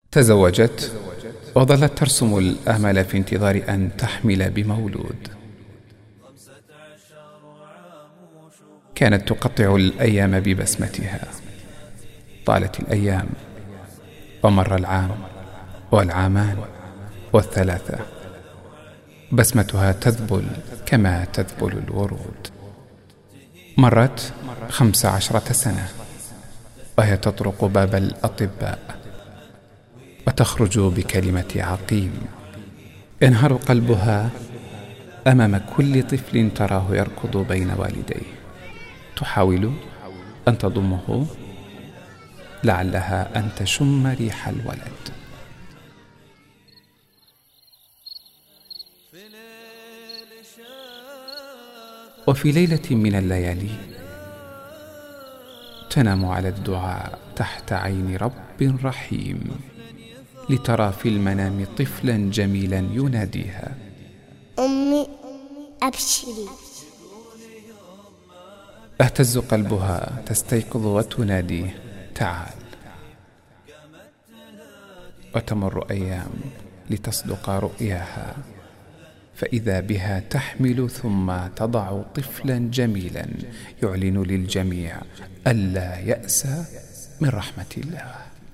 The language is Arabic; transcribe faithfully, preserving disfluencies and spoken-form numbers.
تزوجت وظلت ترسم الآمال في انتظار أن تحمل بمولود. كانت تقطع الأيام ببسمتها. طالت الأيام ومر العام والعامان والثلاثة، بسمتها تذبل كما تذبل الورود. مرت خمس عشرة سنة وهي تطرق باب الأطباء وتخرج بكلمة عقيم. ينهار قلبها أمام كل طفل تراه يركض بين والديه. تحاول أن تضمه لعلها أن تشم ريح الولد. وفي ليلة من الليالي تنام على الدعاء تحت عين رب رحيم، لترى في المنام طفلا جميلا يناديها: أمي أبشري. اهتز قلبها، تستيقظ وتناديه: تعال. وتمر أيام لتصدق رؤياها، فإذا بها تحمل ثم تضع طفلا جميلا يعلن للجميع ألا يأس من رحمة الله.